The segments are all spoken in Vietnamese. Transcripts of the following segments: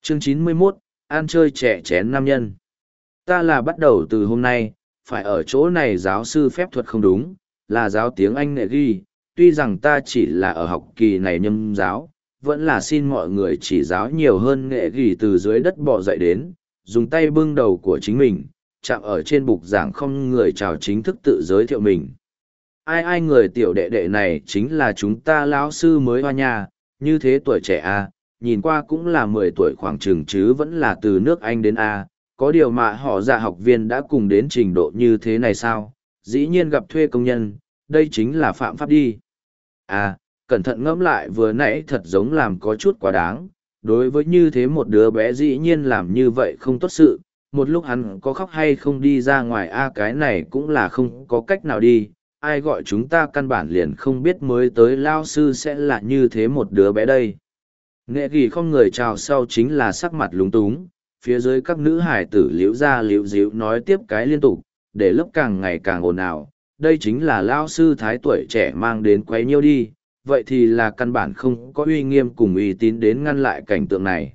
Chương 91, ăn chơi trẻ chén nam nhân. Ta là bắt đầu từ hôm nay, phải ở chỗ này giáo sư phép thuật không đúng, là giáo tiếng Anh nệ ghi, tuy rằng ta chỉ là ở học kỳ này nhâm giáo, vẫn là xin mọi người chỉ giáo nhiều hơn nghệ ghi từ dưới đất bò dậy đến, dùng tay bưng đầu của chính mình, chạm ở trên bục giảng không người chào chính thức tự giới thiệu mình. Ai người tiểu đệ đệ này chính là chúng ta lão sư mới hoa nha, như thế tuổi trẻ à, nhìn qua cũng là 10 tuổi khoảng chừng chứ vẫn là từ nước Anh đến A, có điều mà họ dạ học viên đã cùng đến trình độ như thế này sao, dĩ nhiên gặp thuê công nhân, đây chính là phạm pháp đi. À, cẩn thận ngẫm lại vừa nãy thật giống làm có chút quá đáng, đối với như thế một đứa bé dĩ nhiên làm như vậy không tốt sự, một lúc hắn có khóc hay không đi ra ngoài A cái này cũng là không có cách nào đi, ai gọi chúng ta căn bản liền không biết mới tới lao sư sẽ là như thế một đứa bé đây. Nghệ ghi không người chào sau chính là sắc mặt lúng túng, phía dưới các nữ hải tử liễu ra liễu díu nói tiếp cái liên tục, để lớp càng ngày càng ồn ào. Đây chính là lao sư thái tuổi trẻ mang đến quấy nhiêu đi, vậy thì là căn bản không có uy nghiêm cùng uy tín đến ngăn lại cảnh tượng này.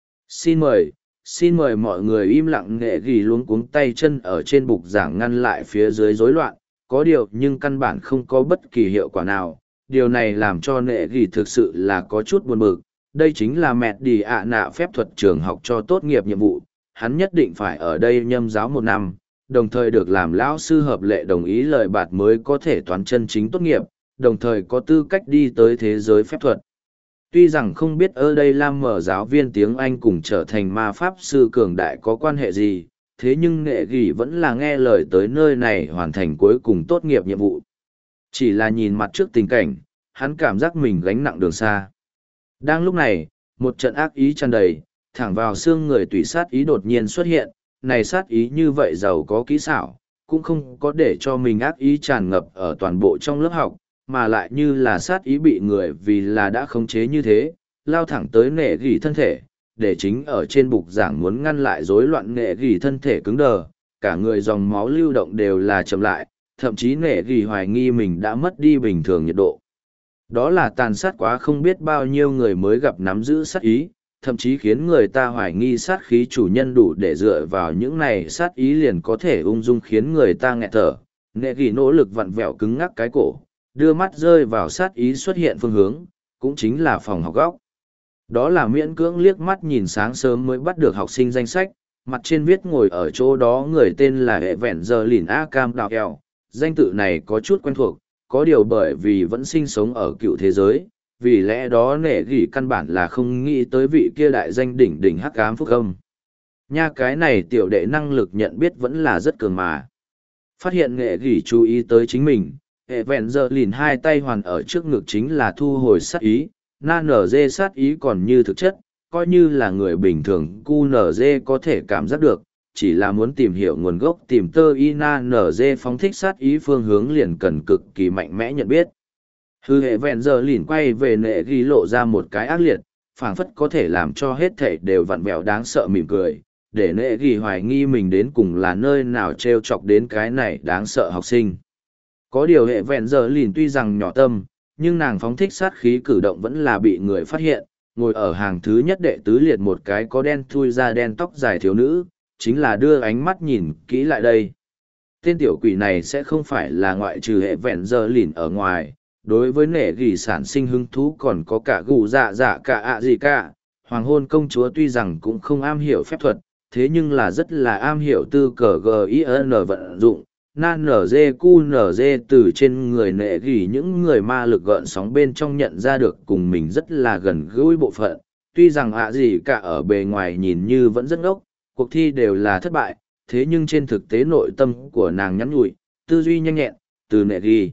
Xin mời mọi người im lặng. Nghệ ghi luống cuống tay chân ở trên bục giảng ngăn lại phía dưới rối loạn, có điều nhưng căn bản không có bất kỳ hiệu quả nào. Điều này làm cho Nghệ ghi thực sự là có chút buồn bực. Đây chính là mẹ đi ạ nạ phép thuật trường học cho tốt nghiệp nhiệm vụ, hắn nhất định phải ở đây nhâm giáo 1 năm, đồng thời được làm lão sư hợp lệ đồng ý lời bạt mới có thể toán chân chính tốt nghiệp, đồng thời có tư cách đi tới thế giới phép thuật. Tuy rằng không biết ở đây Lam mở giáo viên tiếng Anh cùng trở thành ma pháp sư cường đại có quan hệ gì, thế nhưng Nghệ ghi vẫn là nghe lời tới nơi này hoàn thành cuối cùng tốt nghiệp nhiệm vụ. Chỉ là nhìn mặt trước tình cảnh, hắn cảm giác mình gánh nặng đường xa. Đang lúc này, một trận ác ý tràn đầy, thẳng vào xương người tùy sát ý đột nhiên xuất hiện, này sát ý như vậy giàu có kỹ xảo, cũng không có để cho mình ác ý tràn ngập ở toàn bộ trong lớp học, mà lại như là sát ý bị người vì là đã khống chế như thế, lao thẳng tới Nghệ ghi thân thể, để chính ở trên bục giảng muốn ngăn lại rối loạn Nghệ ghi thân thể cứng đờ, cả người dòng máu lưu động đều là chậm lại, thậm chí Nghệ ghi hoài nghi mình đã mất đi bình thường nhiệt độ. Đó là tàn sát quá không biết bao nhiêu người mới gặp nắm giữ sát ý, thậm chí khiến người ta hoài nghi sát khí chủ nhân đủ để dựa vào những này sát ý liền có thể ung dung khiến người ta nghẹt thở. Nghệ ghi nỗ lực vặn vẹo cứng ngắc cái cổ, đưa mắt rơi vào sát ý xuất hiện phương hướng, cũng chính là phòng học góc. Đó là miễn cưỡng liếc mắt nhìn sáng sớm mới bắt được học sinh danh sách, mặt trên viết ngồi ở chỗ đó người tên là hệ vẹn giờ lìn A Cam Đào Eo, danh tự này có chút quen thuộc. Có điều bởi vì vẫn sinh sống ở cựu thế giới, vì lẽ đó Nghệ ghi căn bản là không nghĩ tới vị kia đại danh đỉnh đỉnh hắc ám phúc âm. Nha cái này tiểu đệ năng lực nhận biết vẫn là rất cường mà. Phát hiện Nghệ ghi chú ý tới chính mình, hệ vẹn giờ lìn hai tay hoàn ở trước ngực chính là thu hồi sát ý, na nở dê sát ý còn như thực chất, coi như là người bình thường cu nở dê có thể cảm giác được. Chỉ là muốn tìm hiểu nguồn gốc tìm tơ ina nở dê phóng thích sát ý phương hướng liền cần cực kỳ mạnh mẽ nhận biết. Hư hệ vẹn giờ lìn quay về Nghệ ghi lộ ra một cái ác liệt, phảng phất có thể làm cho hết thảy đều vặn vẹo đáng sợ mỉm cười, để Nghệ ghi hoài nghi mình đến cùng là nơi nào trêu chọc đến cái này đáng sợ học sinh. Có điều hệ vẹn giờ lìn tuy rằng nhỏ tâm, nhưng nàng phóng thích sát khí cử động vẫn là bị người phát hiện, ngồi ở hàng thứ nhất đệ tứ liệt một cái có đen thui da đen tóc dài thiếu nữ, chính là đưa ánh mắt nhìn kỹ lại đây. Tên tiểu quỷ này sẽ không phải là ngoại trừ hệ vẹn giờ lìn ở ngoài, đối với Nghệ ghi sản sinh hứng thú còn có cả gù dạ dạ cả ạ gì cả. Hoàng hôn công chúa tuy rằng cũng không am hiểu phép thuật, thế nhưng là rất là am hiểu tư cờ GIN vận dụng. Nan nở dê cu nở dê từ trên người Nghệ ghi những người ma lực gợn sóng bên trong nhận ra được cùng mình rất là gần gũi bộ phận. Tuy rằng ạ gì cả ở bề ngoài nhìn như vẫn rất ngốc, cuộc thi đều là thất bại, thế nhưng trên thực tế nội tâm của nàng nhắn nhủi, tư duy nhanh nhẹn, từ Nghệ ghi.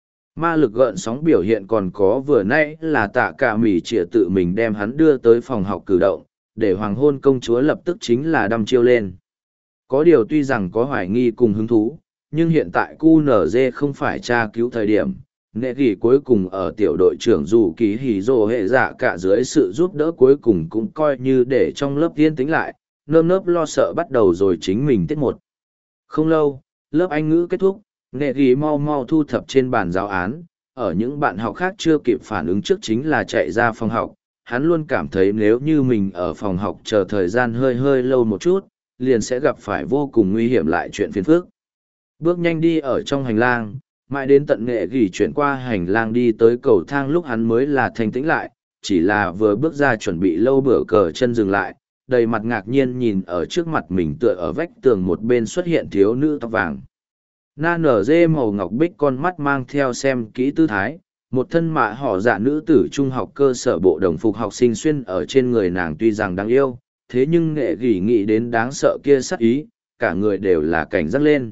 Ma lực gợn sóng biểu hiện còn có vừa nãy là tạ cả mỉ trịa tự mình đem hắn đưa tới phòng học cử động, để hoàng hôn công chúa lập tức chính là đăm chiêu lên. Có điều tuy rằng có hoài nghi cùng hứng thú, nhưng hiện tại QNZ không phải tra cứu thời điểm. Nghệ ghi cuối cùng ở tiểu đội trưởng dù ký hỉ rồ hệ dạ cả dưới sự giúp đỡ cuối cùng cũng coi như để trong lớp yên tĩnh lại, nơm nớp lo sợ bắt đầu rồi chính mình tiết một. Không lâu, lớp Anh ngữ kết thúc, Nghệ ghi mau mau thu thập trên bàn giáo án, ở những bạn học khác chưa kịp phản ứng trước chính là chạy ra phòng học, hắn luôn cảm thấy nếu như mình ở phòng học chờ thời gian hơi hơi lâu một chút, liền sẽ gặp phải vô cùng nguy hiểm lại chuyện phiền phức. Bước nhanh đi ở trong hành lang, mãi đến tận nghệ gỉ chuyển qua hành lang đi tới cầu thang lúc hắn mới là thanh tĩnh lại, chỉ là vừa bước ra chuẩn bị lâu bữa cờ chân dừng lại, đầy mặt ngạc nhiên nhìn ở trước mặt mình tựa ở vách tường một bên xuất hiện thiếu nữ tóc vàng. Na nở dê màu ngọc bích con mắt mang theo xem kỹ tư thái, một thân mạ họ dạ nữ tử trung học cơ sở bộ đồng phục học sinh xuyên ở trên người nàng tuy rằng đáng yêu, thế nhưng nghệ gỉ nghĩ đến đáng sợ kia sắc ý, cả người đều là cảnh giác lên.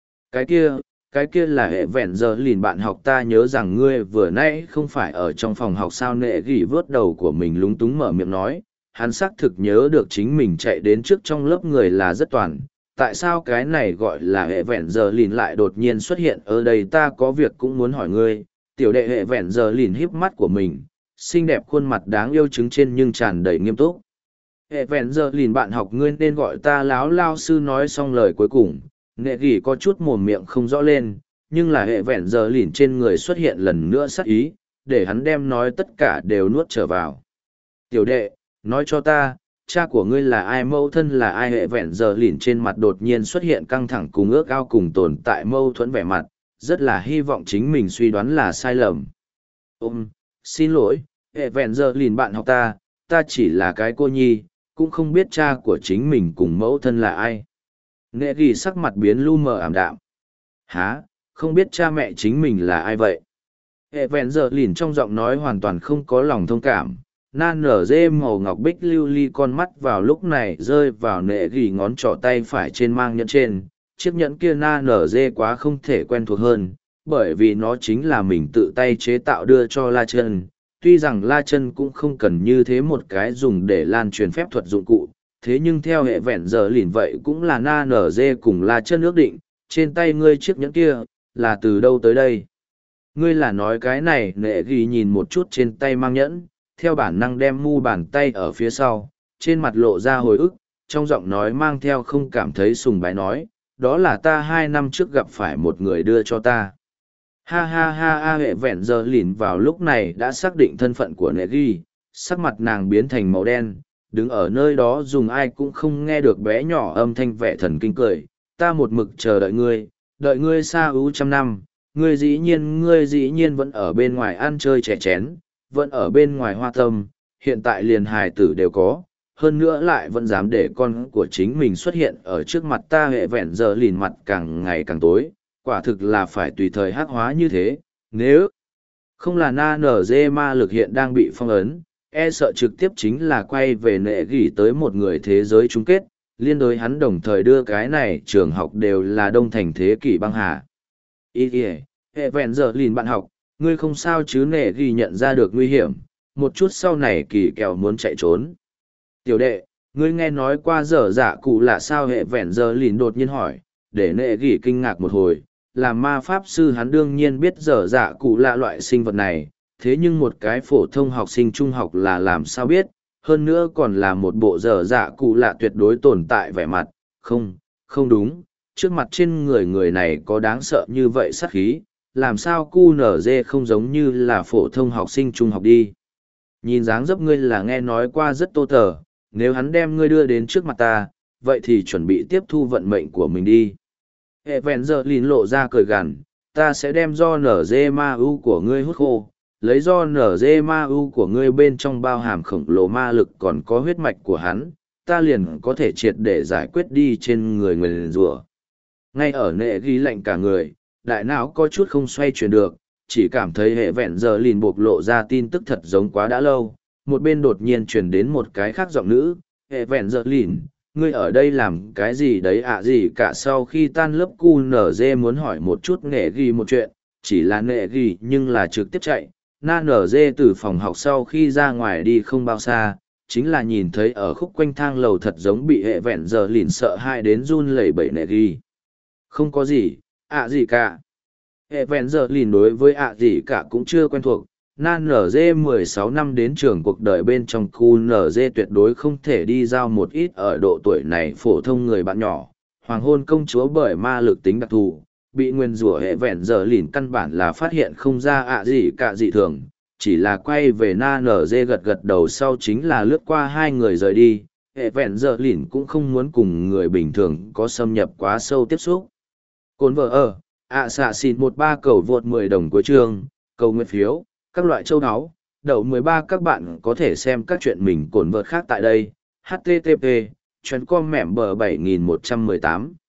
Cái kia là hệ vẹn giờ lìn bạn học, ta nhớ rằng ngươi vừa nãy không phải ở trong phòng học sao. Nghệ gỉ vớt đầu của mình lúng túng mở miệng nói, hắn xác thực nhớ được chính mình chạy đến trước trong lớp người là rất toàn. Tại sao cái này gọi là hệ vẹn giờ lìn lại đột nhiên xuất hiện ở đây, ta có việc cũng muốn hỏi ngươi. Tiểu đệ hệ vẹn giờ lìn híp mắt của mình, xinh đẹp khuôn mặt đáng yêu trứng trên nhưng tràn đầy nghiêm túc. Hệ vẹn giờ lìn bạn học, ngươi nên gọi ta láo lao sư. Nói xong lời cuối cùng, nghệ gỉ có chút mồm miệng không rõ lên, nhưng là hệ vẹn giờ lìn trên người xuất hiện lần nữa sắc ý, để hắn đem nói tất cả đều nuốt trở vào. Tiểu đệ, nói cho ta, cha của ngươi là ai, mâu thân là ai? Hệ vẹn giờ lìn trên mặt đột nhiên xuất hiện căng thẳng cùng ước ao cùng tồn tại mâu thuẫn vẻ mặt, rất là hy vọng chính mình suy đoán là sai lầm. Xin lỗi, hệ vẹn giờ lìn bạn học, ta chỉ là cái cô nhi, cũng không biết cha của chính mình cùng mẫu thân là ai. Nghệ ghi sắc mặt biến lu mờ ảm đạm. Hả, không biết cha mẹ chính mình là ai vậy? Hệ vẹn giờ lìn trong giọng nói hoàn toàn không có lòng thông cảm. Na nở dê màu ngọc bích lưu ly con mắt vào lúc này rơi vào nệ ghi ngón trỏ tay phải trên mang nhẫn trên. Chiếc nhẫn kia na nở dê quá không thể quen thuộc hơn, bởi vì nó chính là mình tự tay chế tạo đưa cho La Chân. Tuy rằng La Chân cũng không cần như thế một cái dùng để lan truyền phép thuật dụng cụ, thế nhưng theo hệ vẹn giờ lìn vậy cũng là na nở dê cùng La Chân ước định. Trên tay ngươi chiếc nhẫn kia là từ đâu tới đây? Ngươi là nói cái này? Nệ ghi nhìn một chút trên tay mang nhẫn, theo bản năng đem mu bàn tay ở phía sau, trên mặt lộ ra hồi ức, trong giọng nói mang theo không cảm thấy sùng bái nói, đó là ta 2 năm trước gặp phải một người đưa cho ta. Ha ha ha ha. Hệ vẹn giờ lìn vào lúc này đã xác định thân phận của nệ ghi, sắc mặt nàng biến thành màu đen, đứng ở nơi đó dùng ai cũng không nghe được bé nhỏ âm thanh vẻ thần kinh cười. Ta một mực chờ đợi ngươi xa ưu trăm năm, ngươi dĩ nhiên vẫn ở bên ngoài ăn chơi trẻ chén, vẫn ở bên ngoài hoa tâm, hiện tại liền hài tử đều có, hơn nữa lại vẫn dám để con của chính mình xuất hiện ở trước mặt ta. Hệ vẹn giờ lìn mặt càng ngày càng tối, quả thực là phải tùy thời hắc hóa như thế, nếu không là na nở dê ma lực hiện đang bị phong ấn, e sợ trực tiếp chính là quay về nệ gỉ tới một người thế giới chung kết, liên đối hắn đồng thời đưa cái này trường học đều là đông thành thế kỷ băng hà. Hệ vẹn giờ lìn bạn học, ngươi không sao chứ? Nệ ghi nhận ra được nguy hiểm, một chút sau này kỳ kèo muốn chạy trốn. Tiểu đệ, ngươi nghe nói qua dở dạ cụ là sao? Hệ vẹn giờ lìn đột nhiên hỏi, để nệ ghi kinh ngạc một hồi. Làm ma pháp sư hắn đương nhiên biết dở dạ cụ là loại sinh vật này, thế nhưng một cái phổ thông học sinh trung học là làm sao biết, hơn nữa còn là một bộ dở dạ cụ lạ tuyệt đối tồn tại vẻ mặt. Không đúng, trước mặt trên người này có đáng sợ như vậy sát khí, làm sao cu nở dê không giống như là phổ thông học sinh trung học đi. Nhìn dáng dấp ngươi là nghe nói qua rất tô tờ, nếu hắn đem ngươi đưa đến trước mặt ta, vậy thì chuẩn bị tiếp thu vận mệnh của mình đi. Hệ vẹn giờ lìn lộ ra cười gằn, ta sẽ đem do nở dê ma u của ngươi hút khô, lấy do nở dê ma u của ngươi bên trong bao hàm khổng lồ ma lực còn có huyết mạch của hắn, ta liền có thể triệt để giải quyết đi trên người nguyền rủa. Ngay ở nệ ghi lạnh cả người, đại não có chút không xoay chuyển được, chỉ cảm thấy hệ vẹn giờ lìn bộc lộ ra tin tức thật giống quá đã lâu. Một bên đột nhiên truyền đến một cái khác giọng nữ, hệ vẹn giờ lìn, ngươi ở đây làm cái gì đấy ạ? Gì cả? Sau khi tan lớp QNZ muốn hỏi một chút nệ ghi một chuyện, chỉ là nệ ghi nhưng là trực tiếp chạy. Na NZ từ phòng học sau khi ra ngoài đi không bao xa, chính là nhìn thấy ở khúc quanh thang lầu thật giống bị hệ vẹn giờ lìn sợ hãi đến run lẩy bẩy nệ ghi. Không có gì, gì cả. Hệ vẹn giờ lìn đối với gì cả cũng chưa quen thuộc. Na NZ 16 năm đến trường cuộc đời bên trong khu NZ tuyệt đối không thể đi giao một ít ở độ tuổi này phổ thông người bạn nhỏ. Hoàng hôn công chúa bởi ma lực tính đặc thù, bị nguyên rủa hệ vẹn giờ lìn căn bản là phát hiện không ra gì cả dị thường. chỉ là quay về na nở dê gật gật đầu sau chính là lướt qua hai người rời đi. Hệ vẹn giờ lìn cũng không muốn cùng người bình thường có xâm nhập quá sâu tiếp xúc. Cồn vợ ở, xạ xịt 13 cầu vượt 10 đồng của trường, cầu nguyện phiếu, các loại châu áo, đậu 13 các bạn có thể xem các chuyện mình cồn vợt khác tại đây. http chuyện com mẻm bờ 7118